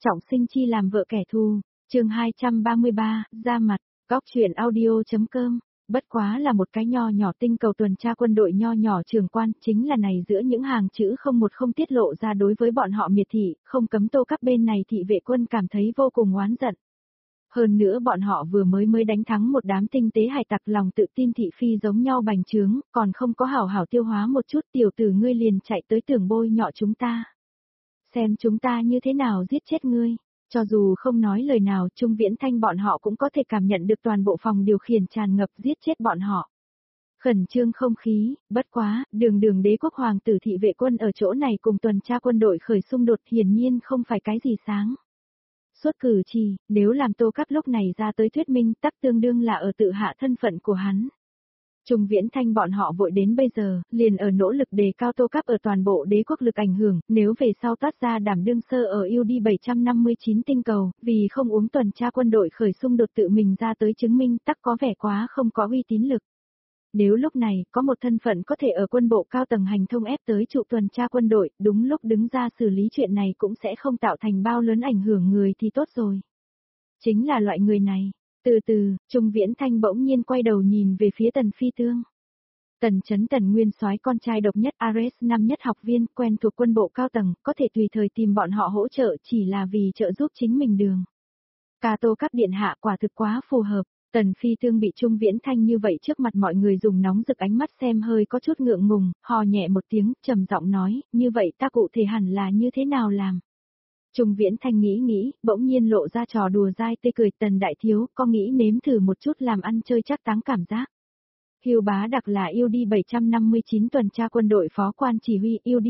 Trọng sinh chi làm vợ kẻ thù, chương 233, ra mặt, góc chuyện audio.com. Bất quá là một cái nho nhỏ tinh cầu tuần tra quân đội nho nhỏ trưởng quan, chính là này giữa những hàng chữ không tiết lộ ra đối với bọn họ miệt thị, không cấm Tô Các bên này thị vệ quân cảm thấy vô cùng oán giận. Hơn nữa bọn họ vừa mới đánh thắng một đám tinh tế hải tặc, lòng tự tin thị phi giống nhau bành trướng, còn không có hảo hảo tiêu hóa một chút, tiểu tử ngươi liền chạy tới tưởng bôi nhọ chúng ta. Xem chúng ta như thế nào giết chết ngươi. Cho dù không nói lời nào, Trung Viễn Thanh bọn họ cũng có thể cảm nhận được toàn bộ phòng điều khiển tràn ngập giết chết bọn họ. Khẩn trương không khí, bất quá, đường đế quốc hoàng tử thị vệ quân ở chỗ này cùng tuần tra quân đội khởi xung đột hiển nhiên không phải cái gì sáng. Suốt cử chỉ, nếu làm Tô Các lúc này ra tới thuyết minh tắc tương đương là ở tự hạ thân phận của hắn. Trung Viễn Thanh bọn họ vội đến bây giờ, liền ở nỗ lực đề cao Tô Các ở toàn bộ đế quốc lực ảnh hưởng, nếu về sau toát ra đảm đương sơ ở UD 759 tinh cầu, vì không uống tuần tra quân đội khởi xung đột tự mình ra tới chứng minh tắc có vẻ quá không có uy tín lực. Nếu lúc này, có một thân phận có thể ở quân bộ cao tầng hành thông ép tới trụ tuần tra quân đội, đúng lúc đứng ra xử lý chuyện này cũng sẽ không tạo thành bao lớn ảnh hưởng người thì tốt rồi. Chính là loại người này. Từ từ, Trung Viễn Thanh bỗng nhiên quay đầu nhìn về phía Tần Phi Tương. Tần Chấn Tần nguyên soái con trai độc nhất Ares năm nhất học viên quen thuộc quân bộ cao tầng, có thể tùy thời tìm bọn họ hỗ trợ chỉ là vì trợ giúp chính mình đường. Ca Tô Các điện hạ quả thực quá phù hợp. Tần Phi Tương bị Trung Viễn Thanh như vậy trước mặt mọi người dùng nóng rực ánh mắt xem hơi có chút ngượng ngùng, hò nhẹ một tiếng, trầm giọng nói, như vậy ta cụ thể hẳn là như thế nào làm? Trung Viễn Thanh nghĩ, bỗng nhiên lộ ra trò đùa dai tê cười, Tần đại thiếu, có nghĩ nếm thử một chút làm ăn chơi chắc táng cảm giác. Hưu Bá Đặc là UD 759 tuần tra quân đội phó quan chỉ huy UD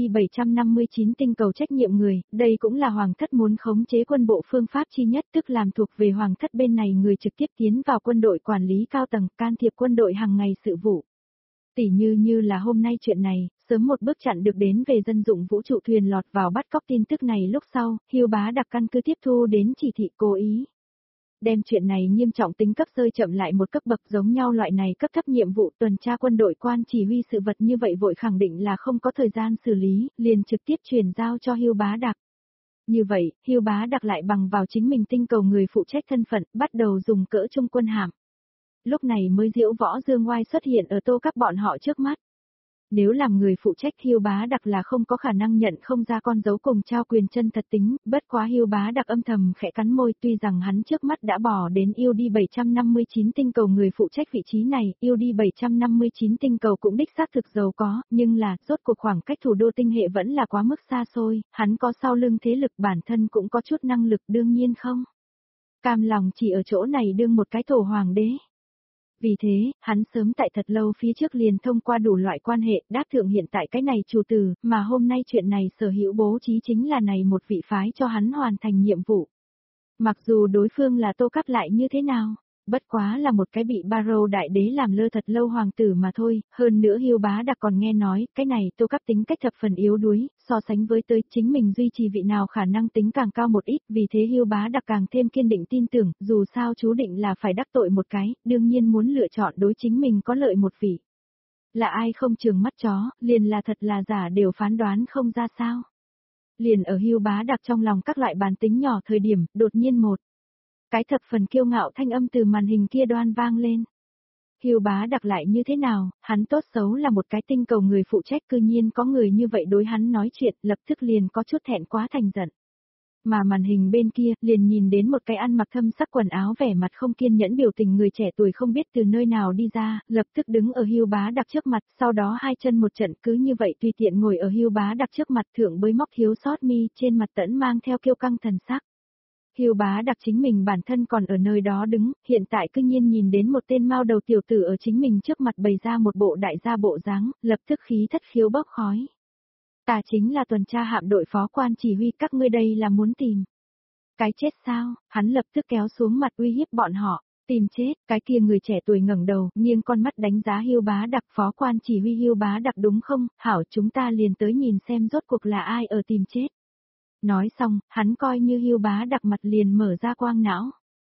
759 tinh cầu trách nhiệm người, đây cũng là hoàng thất muốn khống chế quân bộ phương pháp chi nhất, tức làm thuộc về hoàng thất bên này người trực tiếp tiến vào quân đội quản lý cao tầng, can thiệp quân đội hàng ngày sự vụ. Tỉ như là hôm nay chuyện này, sớm một bước chặn được đến về dân dụng vũ trụ thuyền lọt vào bắt cóc tin tức này lúc sau, Hưu Bá Đặc căn cứ tiếp thu đến chỉ thị cố ý. Đem chuyện này nghiêm trọng tính cấp rơi chậm lại một cấp bậc, giống nhau loại này cấp thấp nhiệm vụ tuần tra quân đội quan chỉ huy sự vật như vậy vội khẳng định là không có thời gian xử lý, liền trực tiếp chuyển giao cho Hưu Bá Đặc. Như vậy, Hưu Bá Đặc lại bằng vào chính mình tinh cầu người phụ trách thân phận, bắt đầu dùng cỡ trung quân hàm. Lúc này mới diễu võ dương oai xuất hiện ở Tô Các bọn họ trước mắt. Nếu làm người phụ trách Hưu Bá Đặc là không có khả năng nhận không ra con dấu cùng trao quyền chân thật tính, bất quá Hưu Bá Đặc âm thầm khẽ cắn môi, tuy rằng hắn trước mắt đã bỏ đến UD 759 tinh cầu người phụ trách vị trí này, UD 759 tinh cầu cũng đích xác thực giàu có, nhưng là, rốt cuộc khoảng cách thủ đô tinh hệ vẫn là quá mức xa xôi, hắn có sau lưng thế lực bản thân cũng có chút năng lực đương nhiên không. Cam lòng chỉ ở chỗ này đương một cái thổ hoàng đế. Vì thế, hắn sớm tại thật lâu phía trước liền thông qua đủ loại quan hệ đáp thượng hiện tại cái này chủ tử, mà hôm nay chuyện này sở hữu bố trí chính là này một vị phái cho hắn hoàn thành nhiệm vụ. Mặc dù đối phương là Tô Các lại như thế nào, bất quá là một cái bị Barrow đại đế làm lơ thật lâu hoàng tử mà thôi, hơn nữa Hưu Bá Đặc còn nghe nói, cái này Tô Các tính cách thập phần yếu đuối, so sánh với tới chính mình duy trì vị nào khả năng tính càng cao một ít, vì thế Hưu Bá Đặc càng thêm kiên định tin tưởng, dù sao chú định là phải đắc tội một cái, đương nhiên muốn lựa chọn đối chính mình có lợi một vị. Là ai không trường mắt chó, liền là thật là giả đều phán đoán không ra sao. Liền ở Hưu Bá Đặc trong lòng các loại bản tính nhỏ thời điểm, đột nhiên một cái thập phần kiêu ngạo thanh âm từ màn hình kia đoan vang lên. Hưu Bá Đặc lại như thế nào, hắn tốt xấu là một cái tinh cầu người phụ trách, cư nhiên có người như vậy đối hắn nói chuyện, lập tức liền có chút thẹn quá thành giận. Mà màn hình bên kia, liền nhìn đến một cái ăn mặc thâm sắc quần áo vẻ mặt không kiên nhẫn biểu tình người trẻ tuổi không biết từ nơi nào đi ra, lập tức đứng ở Hưu Bá Đặc trước mặt, sau đó hai chân một trận cứ như vậy tùy tiện ngồi ở Hưu Bá Đặc trước mặt, thượng bới móc thiếu sót mi, trên mặt tẫn mang theo kiêu căng thần sắc. Hưu Bá Đặc chính mình bản thân còn ở nơi đó đứng, hiện tại cư nhiên nhìn đến một tên mao đầu tiểu tử ở chính mình trước mặt bày ra một bộ đại gia bộ dáng, lập tức khí thất khiếu bốc khói. Ta chính là tuần tra hạm đội phó quan chỉ huy, các ngươi đây là muốn tìm cái chết sao? Hắn lập tức kéo xuống mặt uy hiếp bọn họ, tìm chết. Cái kia người trẻ tuổi ngẩng đầu, nghiêng con mắt đánh giá Hưu Bá Đặc, phó quan chỉ huy Hưu Bá Đặc đúng không? Hảo, chúng ta liền tới nhìn xem rốt cuộc là ai ở tìm chết. Nói xong, hắn coi như Hưu Bá Đặc mặt liền mở ra quang não.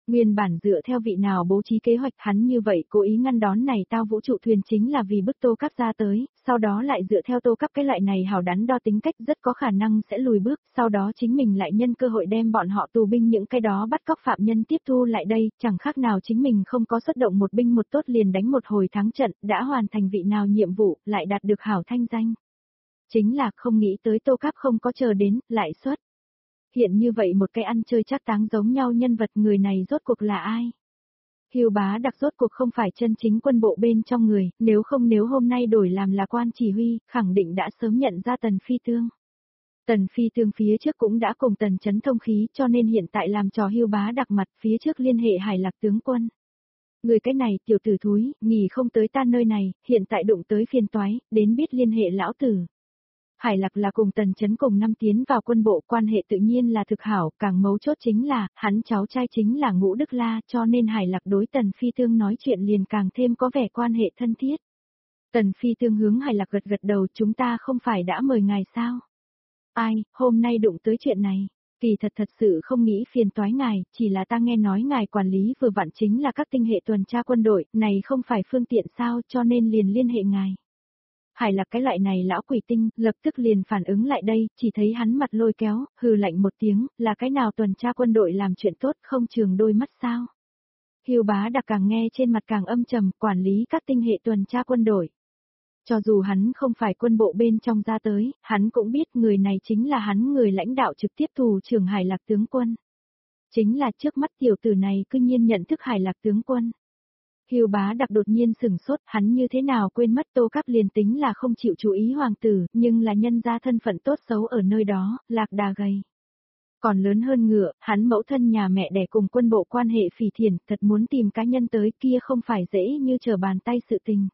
Nguyên bản dựa theo vị nào bố trí kế hoạch hắn như vậy cố ý ngăn đón này tao vũ trụ thuyền chính là vì bức Tô Cáp ra tới, sau đó lại dựa theo Tô Cáp cái loại này hào đắn đo tính cách rất có khả năng sẽ lùi bước, sau đó chính mình lại nhân cơ hội đem bọn họ tù binh những cái đó bắt cóc phạm nhân tiếp thu lại đây, chẳng khác nào chính mình không có xuất động một binh một tốt liền đánh một hồi thắng trận, đã hoàn thành vị nào nhiệm vụ, lại đạt được hảo thanh danh. Chính là không nghĩ tới Tô Cáp không có chờ đến, lại xuất. Hiện như vậy một cái ăn chơi chắc táng giống nhau nhân vật, người này rốt cuộc là ai? Hưu Bá Đặc rốt cuộc không phải chân chính quân bộ bên trong người, nếu hôm nay đổi làm là quan chỉ huy, khẳng định đã sớm nhận ra Tần Phi Tương. Tần Phi Tương phía trước cũng đã cùng Tần Chấn thông khí cho nên hiện tại làm trò Hưu Bá Đặc mặt phía trước liên hệ Hải Lạc tướng quân. Người cái này tiểu tử thúi, nhỉ không tới ta nơi này, hiện tại đụng tới phiền toái, đến biết liên hệ lão tử. Hải Lạc là cùng Tần Chấn cùng năm tiến vào quân bộ, quan hệ tự nhiên là thực hảo, càng mấu chốt chính là, hắn cháu trai chính là Ngũ Đức La, cho nên Hải Lạc đối Tần Phi Tương nói chuyện liền càng thêm có vẻ quan hệ thân thiết. Tần Phi Tương hướng Hải Lạc gật gật đầu, chúng ta không phải đã mời ngài sao? Ai, hôm nay đụng tới chuyện này, kỳ thật sự không nghĩ phiền toái ngài, chỉ là ta nghe nói ngài quản lý vừa vặn chính là các tinh hệ tuần tra quân đội, này không phải phương tiện sao, cho nên liền liên hệ ngài. Hải Lạc cái loại này lão quỷ tinh, lập tức liền phản ứng lại đây, chỉ thấy hắn mặt lôi kéo, hừ lạnh một tiếng, là cái nào tuần tra quân đội làm chuyện tốt không trường đôi mắt sao? Hưu Bá Đặc càng nghe trên mặt càng âm trầm, quản lý các tinh hệ tuần tra quân đội. Cho dù hắn không phải quân bộ bên trong ra tới, hắn cũng biết người này chính là hắn người lãnh đạo trực tiếp thủ trưởng Hải Lạc tướng quân. Chính là trước mắt tiểu tử này cư nhiên nhận thức Hải Lạc tướng quân. Hưu Bá Đặc đột nhiên sửng sốt, hắn như thế nào quên mất Tô Cáp liền tính là không chịu chú ý hoàng tử, nhưng là nhân ra thân phận tốt xấu ở nơi đó, lạc đà gầy. Còn lớn hơn ngựa, hắn mẫu thân nhà mẹ đẻ cùng quân bộ quan hệ phỉ thiền, thật muốn tìm cá nhân tới kia không phải dễ như trở bàn tay sự tình.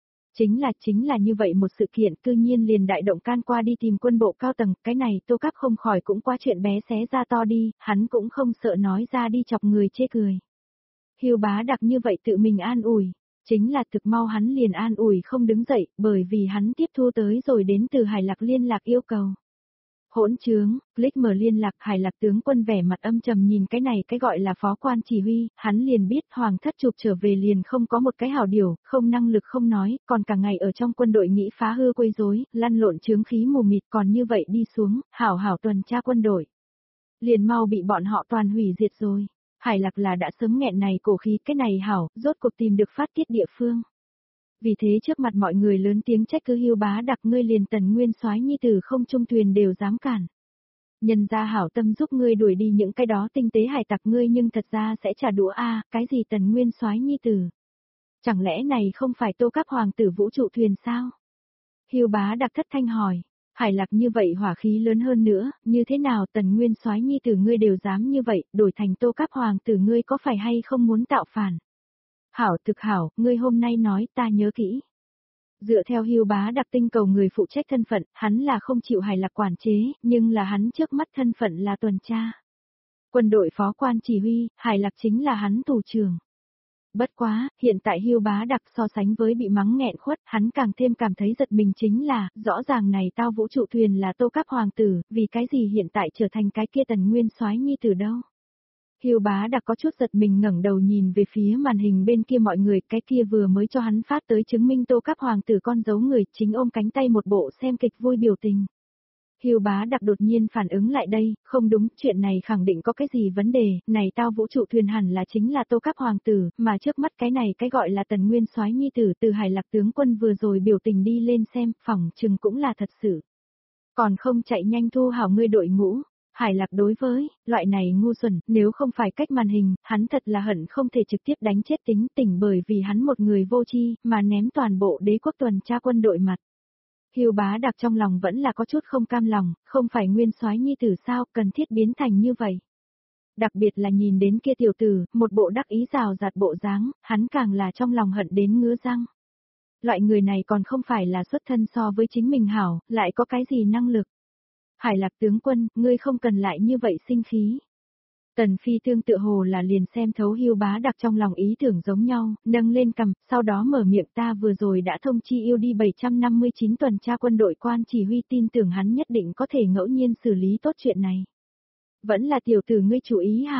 Chính là như vậy một sự kiện cư nhiên liền đại động can qua đi tìm quân bộ cao tầng, cái này Tô Cáp không khỏi cũng qua chuyện bé xé ra to đi, hắn cũng không sợ nói ra đi chọc người chê cười. Hưu Bá Đặc như vậy tự mình an ủi, chính là thực mau hắn liền an ủi không đứng dậy, bởi vì hắn tiếp thu tới rồi đến từ Hải Lạc liên lạc yêu cầu. Hỗn trướng, click mở liên lạc, Hải Lạc tướng quân vẻ mặt âm trầm nhìn cái này cái gọi là phó quan chỉ huy, hắn liền biết hoàng thất chụp trở về liền không có một cái hảo điều, không năng lực không nói, còn cả ngày ở trong quân đội nghĩ phá hư quấy rối, lăn lộn chướng khí mù mịt, còn như vậy đi xuống, hảo tuần tra quân đội. Liền mau bị bọn họ toàn hủy diệt rồi. Hải Lạc là đã sớm nghẹn này cổ khí, cái này hảo, rốt cuộc tìm được phát tiết địa phương. Vì thế trước mặt mọi người lớn tiếng trách cứ Hưu Bá Đặc, ngươi liền Tần Nguyên Soái nhi tử không trung thuyền đều dám cản. Nhân ra hảo tâm giúp ngươi đuổi đi những cái đó tinh tế hải tặc, ngươi nhưng thật ra sẽ trả đũa a, cái gì Tần Nguyên Soái nhi tử? Chẳng lẽ này không phải Tô Cáp hoàng tử vũ trụ thuyền sao? Hưu Bá Đặc thất thanh hỏi. Hải Lạc như vậy hỏa khí lớn hơn nữa, như thế nào Tần Nguyên Soái nhi tử ngươi đều dám như vậy, đổi thành Tô Cáp hoàng tử ngươi có phải hay không muốn tạo phản? Hảo thực hảo, ngươi hôm nay nói ta nhớ kỹ. Dựa theo Hưu Bá Đặc tinh cầu người phụ trách thân phận, hắn là không chịu Hải Lạc quản chế, nhưng là hắn trước mắt thân phận là tuần tra. Quân đội phó quan chỉ huy, Hải Lạc chính là hắn tù trưởng. Bất quá, hiện tại Hưu Bá Đặc so sánh với bị mắng nghẹn khuất, hắn càng thêm cảm thấy giật mình chính là, rõ ràng này tao vũ trụ thuyền là Tô Cáp hoàng tử, vì cái gì hiện tại trở thành cái kia Tần Nguyên Soái nhi tử đâu. Hưu Bá Đặc có chút giật mình ngẩng đầu nhìn về phía màn hình bên kia mọi người, cái kia vừa mới cho hắn phát tới chứng minh Tô Cáp hoàng tử con dấu người, chính ôm cánh tay một bộ xem kịch vui biểu tình. Hưu Bá Đặc đột nhiên phản ứng lại đây, không đúng, chuyện này khẳng định có cái gì vấn đề, này tao vũ trụ thuyền hẳn là chính là Tô Cáp hoàng tử, mà trước mắt cái này cái gọi là Tần Nguyên Soái nhi tử từ Hải Lạc tướng quân vừa rồi biểu tình đi lên xem, phỏng chừng cũng là thật sự. Còn không chạy nhanh thu hảo ngươi đội ngũ. Hải Lạc đối với loại này ngu xuẩn, nếu không phải cách màn hình, hắn thật là hận không thể trực tiếp đánh chết tính tình, bởi vì hắn một người vô tri mà ném toàn bộ đế quốc tuần tra quân đội mặt. Hưu Bá Đặc trong lòng vẫn là có chút không cam lòng, không phải Nguyên Soái nhi tử sao, cần thiết biến thành như vậy. Đặc biệt là nhìn đến kia tiểu tử, một bộ đắc ý rào rạt bộ dáng, hắn càng là trong lòng hận đến ngứa răng. Loại người này còn không phải là xuất thân so với chính mình hảo, lại có cái gì năng lực. Hải Lạc tướng quân, ngươi không cần lại như vậy sinh khí. Tần Phi Tương tựa hồ là liền xem thấu Hưu Bá Đặc trong lòng ý tưởng giống nhau, nâng lên cằm, sau đó mở miệng, ta vừa rồi đã thông chi yêu đi 759 tuần tra quân đội quan chỉ huy, tin tưởng hắn nhất định có thể ngẫu nhiên xử lý tốt chuyện này. Vẫn là tiểu tử ngươi chú ý hảo.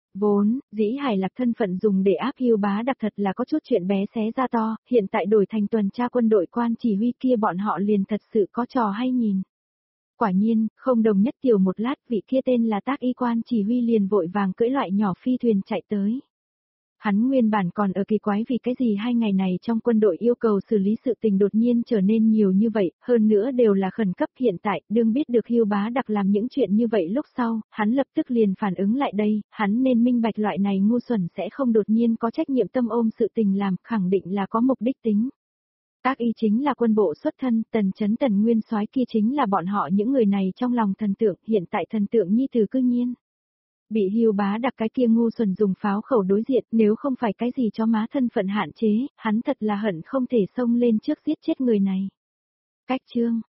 Vốn, dĩ Hải Lạc thân phận dùng để áp Hưu Bá Đặc thật là có chút chuyện bé xé ra to, hiện tại đổi thành tuần tra quân đội quan chỉ huy kia bọn họ liền thật sự có trò hay nhìn. Quả nhiên, không đồng nhất tiểu một lát vị kia tên là Tác Y quan chỉ huy liền vội vàng cưỡi loại nhỏ phi thuyền chạy tới. Hắn nguyên bản còn ở kỳ quái vì cái gì 2 ngày này trong quân đội yêu cầu xử lý sự tình đột nhiên trở nên nhiều như vậy, hơn nữa đều là khẩn cấp hiện tại, đương biết được Hưu Bá Đặc làm những chuyện như vậy lúc sau, hắn lập tức liền phản ứng lại đây, hắn nên minh bạch loại này ngu xuẩn sẽ không đột nhiên có trách nhiệm tâm ôm sự tình làm, khẳng định là có mục đích tính. Tác Y chính là quân bộ xuất thân, Tần Chấn Tần Nguyên Soái kia chính là bọn họ những người này trong lòng thần tượng, hiện tại thần tượng nhi từ cư nhiên. Bị Hưu Bá Đặc cái kia ngu xuẩn dùng pháo khẩu đối diện, nếu không phải cái gì cho má thân phận hạn chế, hắn thật là hận không thể xông lên trước giết chết người này. Cách chương